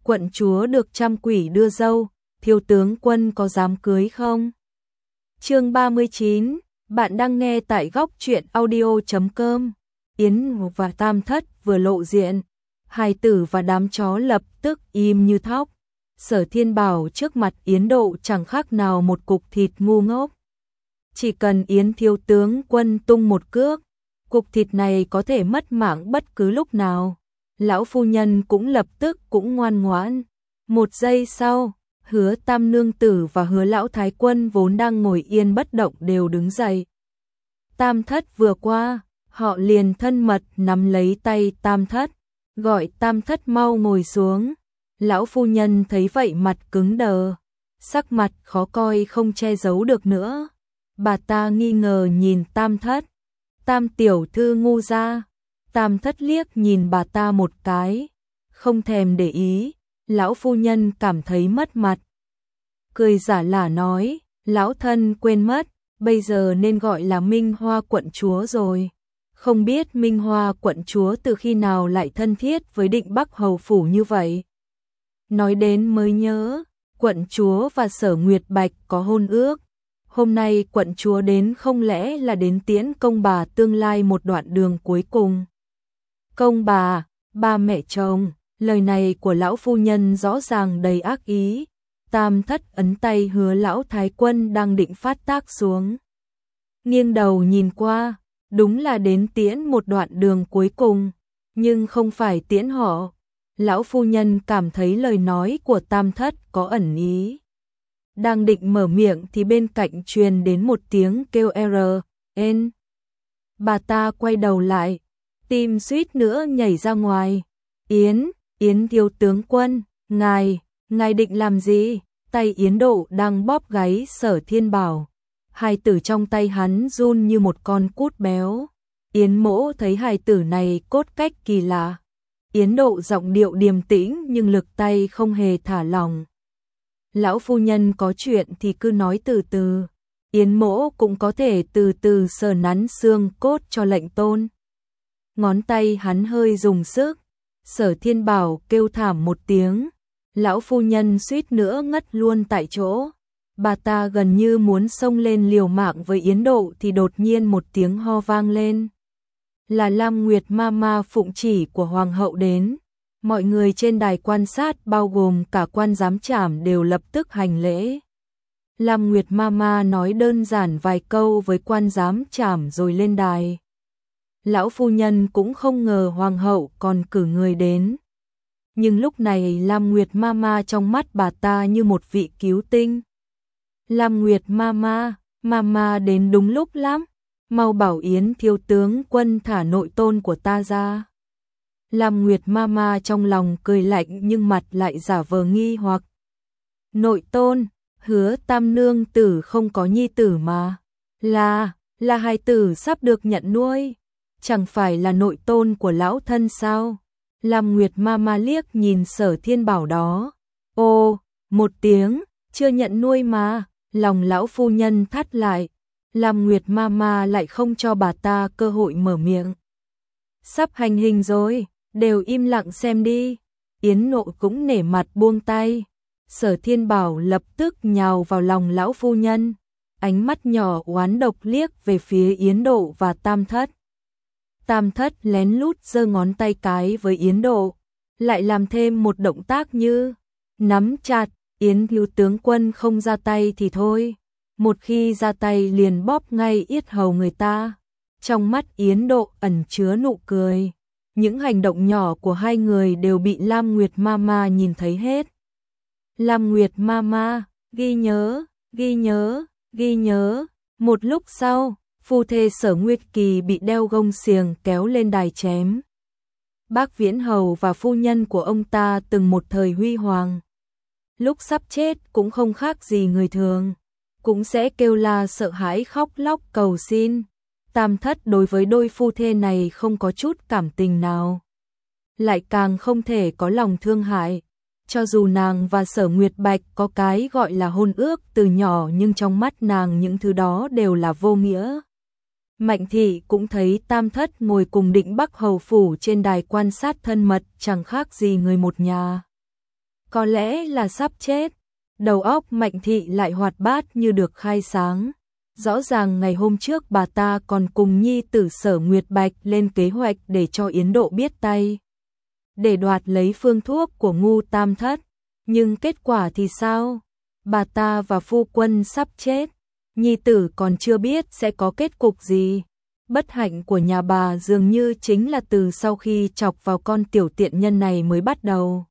quận chúa được trăm quỷ đưa dâu, thiếu tướng quân có dám cưới không? Chương 39, bạn đang nghe tại góc truyện audio.com. Yến và Tam Thất vừa lộ diện, hài tử và đám chó lập tức im như thóc. Sở Thiên Bảo trước mặt Yến Độ chẳng khác nào một cục thịt ngu ngốc. Chỉ cần Yến thiếu tướng quân tung một cước, cục thịt này có thể mất mạng bất cứ lúc nào. Lão phu nhân cũng lập tức cũng ngoan ngoãn. Một giây sau, Hứa Tam nương tử và Hứa lão thái quân vốn đang ngồi yên bất động đều đứng dậy. Tam Thất vừa qua, họ liền thân mật nắm lấy tay Tam Thất, gọi Tam Thất mau ngồi xuống. Lão phu nhân thấy vậy mặt cứng đờ, sắc mặt khó coi không che giấu được nữa. Bà ta nghi ngờ nhìn Tam Thất. Tam tiểu thư ngu ra. Tam Thất liếc nhìn bà ta một cái, không thèm để ý. Lão phu nhân cảm thấy mất mặt, cười giả lả nói, lão thân quên mất, bây giờ nên gọi là Minh Hoa quận chúa rồi. Không biết Minh Hoa quận chúa từ khi nào lại thân thiết với Định Bắc hầu phủ như vậy. Nói đến mới nhớ, quận chúa và Sở Nguyệt Bạch có hôn ước. Hôm nay quận chúa đến không lẽ là đến tiễn công bà tương lai một đoạn đường cuối cùng. Công bà, ba mẹ chồng, lời này của lão phu nhân rõ ràng đầy ác ý. Tam Thất ấn tay Hứa lão thái quân đang định phát tác xuống. Nghiêng đầu nhìn qua, đúng là đến tiễn một đoạn đường cuối cùng, nhưng không phải tiễn họ. Lão phu nhân cảm thấy lời nói của Tam Thất có ẩn ý. Đang định mở miệng thì bên cạnh truyền đến một tiếng kêu R.N. Bà ta quay đầu lại, tim suýt nữa nhảy ra ngoài. Yến thiếu tướng quân, ngài định làm gì? Tay Yến Độ đang bóp gáy Sở Thiên Bảo. Hài tử trong tay hắn run như một con cút béo. Yến mỗ thấy hài tử này cốt cách kỳ lạ. Yến Độ giọng điệu điềm tĩnh nhưng lực tay không hề thả lỏng. Lão phu nhân có chuyện thì cứ nói từ từ. Yến mỗ cũng có thể từ từ sờ nắn xương cốt cho lệnh tôn. Ngón tay hắn hơi dùng sức. Sở Thiên Bảo kêu thảm một tiếng. Lão phu nhân suýt nữa ngất luôn tại chỗ. Bà ta gần như muốn xông lên liều mạng với Yến Độ thì đột nhiên một tiếng ho vang lên. Là Lam Nguyệt Mama phụng chỉ của Hoàng hậu đến. Mọi người trên đài quan sát bao gồm cả quan giám trảm đều lập tức hành lễ. Lam Nguyệt Mama nói đơn giản vài câu với quan giám trảm rồi lên đài. Lão phu nhân cũng không ngờ Hoàng hậu còn cử người đến. Nhưng lúc này Lam Nguyệt Mama trong mắt bà ta như một vị cứu tinh. Lam Nguyệt Mama đến đúng lúc lắm. Mau bảo Yến thiếu tướng quân thả nội tôn của ta ra. Lam Nguyệt Mama trong lòng cười lạnh nhưng mặt lại giả vờ nghi hoặc. Nội tôn, Hứa Tam nương tử không có nhi tử mà. Là hài tử sắp được nhận nuôi. Chẳng phải là nội tôn của lão thân sao? Lam Nguyệt Mama liếc nhìn Sở Thiên Bảo đó. Ô, một tiếng, chưa nhận nuôi mà. Lòng lão phu nhân thắt lại. Lam Nguyệt Mama lại không cho bà ta cơ hội mở miệng. Sắp hành hình rồi, đều im lặng xem đi. Yến Nộ cũng nể mặt buông tay. Sở Thiên Bảo lập tức nhào vào lòng lão phu nhân. Ánh mắt nhỏ oán độc liếc về phía Yến Độ và Tam Thất. Tam Thất lén lút giơ ngón tay cái với Yến Độ, lại làm thêm một động tác như nắm chặt. Yến thiếu tướng quân không ra tay thì thôi, một khi ra tay liền bóp ngay yết hầu người ta. Trong mắt Yến Độ ẩn chứa nụ cười. Những hành động nhỏ của hai người đều bị Lam Nguyệt Mama nhìn thấy hết. Lam Nguyệt Mama, ghi nhớ. Một lúc sau, phu thê Sở Nguyệt Kỳ bị đeo gông xiềng kéo lên đài chém. Bác Viễn Hầu và phu nhân của ông ta từng một thời huy hoàng. Lúc sắp chết cũng không khác gì người thường, cũng sẽ kêu la sợ hãi khóc lóc cầu xin. Tam Thất đối với đôi phu thê này không có chút cảm tình nào, lại càng không thể có lòng thương hại. Cho dù nàng và Sở Nguyệt Bạch có cái gọi là hôn ước từ nhỏ nhưng trong mắt nàng những thứ đó đều là vô nghĩa. Mạnh thị cũng thấy Tam Thất ngồi cùng Định Bắc hầu phủ trên đài quan sát thân mật chẳng khác gì người một nhà. Có lẽ là sắp chết. Đầu óc Mạnh Thị lại hoạt bát như được khai sáng. Rõ ràng ngày hôm trước bà ta còn cùng nhi tử Sở Nguyệt Bạch lên kế hoạch để cho Yến Độ biết tay, để đoạt lấy phương thuốc của Ngu Tam Thất. Nhưng kết quả thì sao? Bà ta và phu quân sắp chết, nhi tử còn chưa biết sẽ có kết cục gì. Bất hạnh của nhà bà dường như chính là từ sau khi chọc vào con tiểu tiện nhân này mới bắt đầu.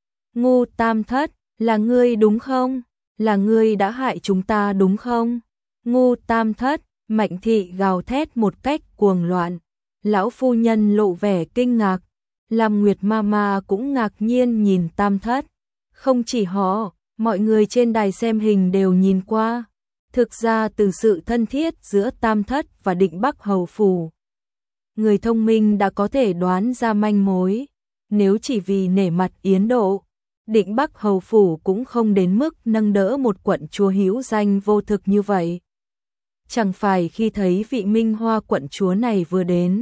Ngu Tam Thất, là ngươi đúng không? Là ngươi đã hại chúng ta đúng không? Ngu Tam Thất, Mạnh Thị gào thét một cách cuồng loạn. Lão phu nhân lộ vẻ kinh ngạc. Lam Nguyệt Mama cũng ngạc nhiên nhìn Tam Thất. Không chỉ họ, mọi người trên đài xem hình đều nhìn qua. Thực ra từ sự thân thiết giữa Tam Thất và Định Bắc Hầu Phủ, người thông minh đã có thể đoán ra manh mối. Nếu chỉ vì nể mặt Yến Độ, Định Bắc Hầu Phủ cũng không đến mức nâng đỡ một quận chúa hữu danh vô thực như vậy. Chẳng phải khi thấy vị Minh Hoa quận chúa này vừa đến,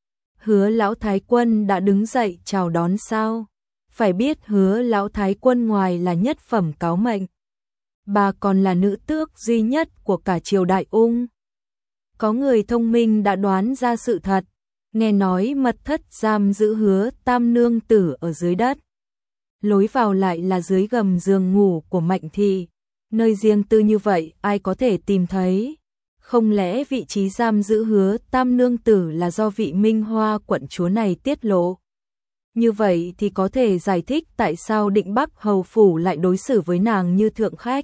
Hứa lão thái quân đã đứng dậy chào đón sao? Phải biết Hứa lão thái quân ngoài là nhất phẩm cáo mệnh, bà còn là nữ tước duy nhất của cả triều đại Ung. Có người thông minh đã đoán ra sự thật, nghe nói mật thất giam giữ Hứa tam nương tử ở dưới đất, lối vào lại là dưới gầm giường ngủ của Mạnh Thị. Nơi riêng tư như vậy ai có thể tìm thấy? Không lẽ vị trí giam giữ Hứa tam nương tử là do vị Minh Hoa quận chúa này tiết lộ? Như vậy thì có thể giải thích tại sao Định Bắc Hầu Phủ lại đối xử với nàng như thượng khách.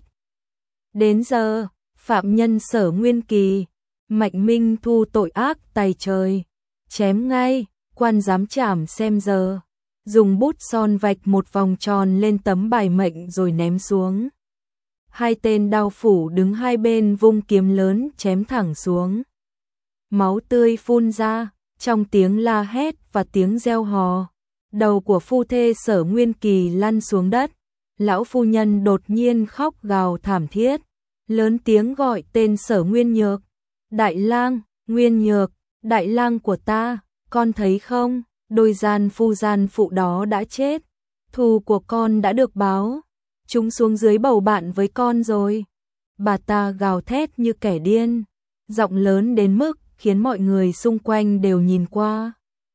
Đến giờ, phạm nhân Sở Nguyên Kỳ, Mạnh Minh thu tội ác tày trời, chém ngay, quan giám trảm xem giờ. Dùng bút son vạch một vòng tròn lên tấm bài mệnh rồi ném xuống. Hai tên đao phủ đứng hai bên vung kiếm lớn chém thẳng xuống. Máu tươi phun ra, trong tiếng la hét và tiếng reo hò. Đầu của phu thê Sở Nguyên Kỳ lăn xuống đất. Lão phu nhân đột nhiên khóc gào thảm thiết, lớn tiếng gọi tên Sở Nguyên Nhược. Đại lang, Nguyên Nhược, đại lang của ta, con thấy không? Đôi gian phụ đó đã chết. Thù của con đã được báo. Chúng xuống dưới bầu bạn với con rồi. Bà ta gào thét như kẻ điên, giọng lớn đến mức khiến mọi người xung quanh đều nhìn qua.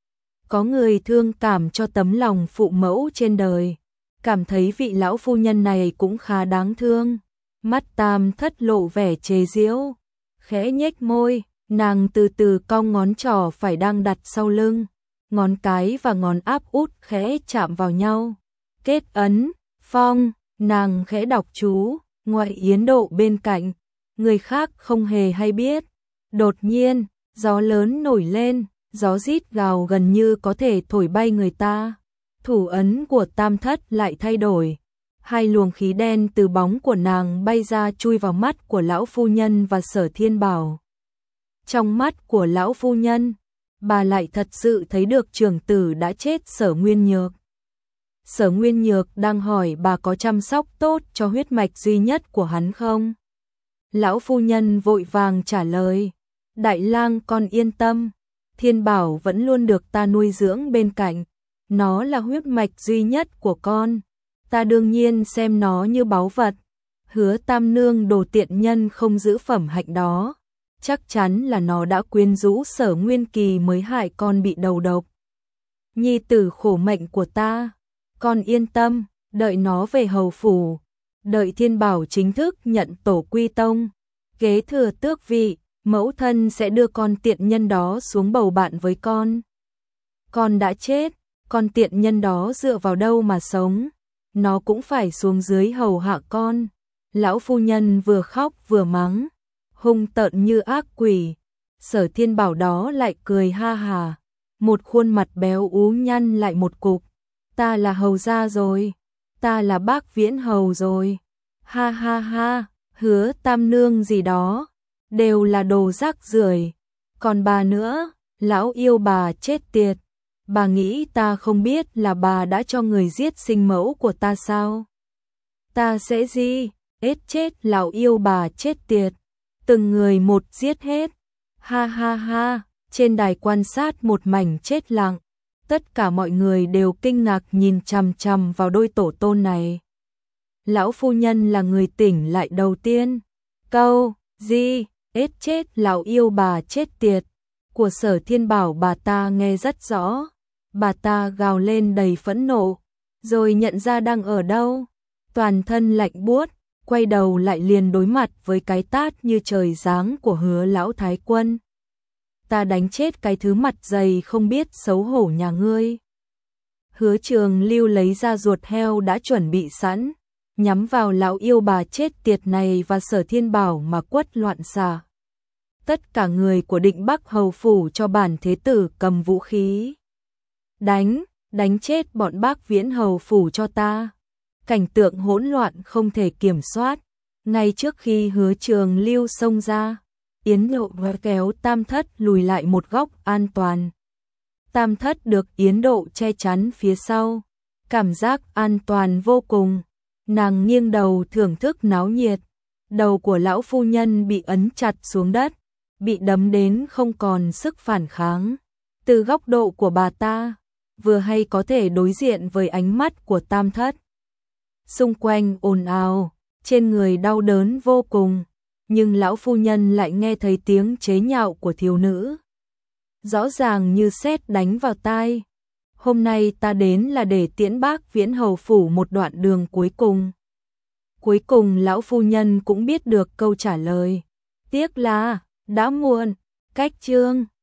Có người thương cảm cho tấm lòng phụ mẫu trên đời, cảm thấy vị lão phu nhân này cũng khá đáng thương. Mắt Tam Thất lộ vẻ chế giễu, khẽ nhếch môi, nàng từ từ cong ngón trỏ phải đang đặt sau lưng, ngón cái và ngón áp út khẽ chạm vào nhau. Kết ấn, phong, nàng khẽ đọc chú, ngoại Yến Độ bên cạnh, người khác không hề hay biết. Đột nhiên, gió lớn nổi lên, gió rít gào gần như có thể thổi bay người ta. Thủ ấn của Tam Thất lại thay đổi. Hai luồng khí đen từ bóng của nàng bay ra chui vào mắt của lão phu nhân và Sở Thiên Bảo. Trong mắt của lão phu nhân, bà lại thật sự thấy được trưởng tử đã chết Sở Nguyên Nhược. Sở Nguyên Nhược đang hỏi bà có chăm sóc tốt cho huyết mạch duy nhất của hắn không? Lão phu nhân vội vàng trả lời, đại lang con yên tâm, Thiên Bảo vẫn luôn được ta nuôi dưỡng bên cạnh, nó là huyết mạch duy nhất của con, ta đương nhiên xem nó như báu vật. Hứa tam nương đồ tiện nhân không giữ phẩm hạnh đó, chắc chắn là nó đã quyến rũ Sở Nguyên Kỳ mới hại con bị đầu độc. Nhi tử khổ mệnh của ta, con yên tâm, đợi nó về hầu phủ, đợi Thiên Bảo chính thức nhận tổ quy tông, kế thừa tước vị, mẫu thân sẽ đưa con tiện nhân đó xuống bầu bạn với con. Con đã chết, con tiện nhân đó dựa vào đâu mà sống, nó cũng phải xuống dưới hầu hạ con. Lão phu nhân vừa khóc vừa mắng, hung tợn như ác quỷ. Sở Thiên Bảo đó lại cười ha hà, một khuôn mặt béo ú nhăn lại một cục. Ta là hầu gia rồi, ta là bác Viễn hầu rồi. Ha ha ha, Hứa tam nương gì đó, đều là đồ rác rưởi. Còn bà nữa, lão yêu bà chết tiệt. Bà nghĩ ta không biết là bà đã cho người giết sinh mẫu của ta sao? Ta sẽ gì? Ết chết lão yêu bà chết tiệt. Từng người một giết hết. Ha ha ha, trên đài quan sát một mảnh chết lặng. Tất cả mọi người đều kinh ngạc nhìn chằm chằm vào đôi tổ tôn này. Lão phu nhân là người tỉnh lại đầu tiên. Câu, gì, ết chết lão yêu bà chết tiệt, của Sở Thiên Bảo bà ta nghe rất rõ. Bà ta gào lên đầy phẫn nộ, rồi nhận ra đang ở đâu. Toàn thân lạnh buốt, quay đầu lại liền đối mặt với cái tát như trời giáng của Hứa lão thái quân. Ta đánh chết cái thứ mặt dày không biết xấu hổ nhà ngươi. Hứa Trường Lưu lấy ra ruột heo đã chuẩn bị sẵn, nhắm vào lão yêu bà chết tiệt này và Sở Thiên Bảo mà quất loạn xạ. Tất cả người của Định Bắc hầu phủ cho bản thế tử cầm vũ khí. Đánh chết bọn Bác Viễn hầu phủ cho ta. Cảnh tượng hỗn loạn không thể kiểm soát. Ngay trước khi Hứa Trường Lưu xông ra, Yến Độ kéo Tam Thất lùi lại một góc an toàn. Tam Thất được Yến Độ che chắn phía sau, cảm giác an toàn vô cùng. Nàng nghiêng đầu thưởng thức náo nhiệt. Đầu của lão phu nhân bị ấn chặt xuống đất, bị đấm đến không còn sức phản kháng. Từ góc độ của bà ta, vừa hay có thể đối diện với ánh mắt của Tam Thất. Xung quanh ồn ào, trên người đau đớn vô cùng, nhưng lão phu nhân lại nghe thấy tiếng chế nhạo của thiếu nữ. Rõ ràng như sét đánh vào tai. Hôm nay ta đến là để tiễn Bác Viễn hầu phủ một đoạn đường cuối cùng. Cuối cùng lão phu nhân cũng biết được câu trả lời. Tiếc là đã muộn. Cách chương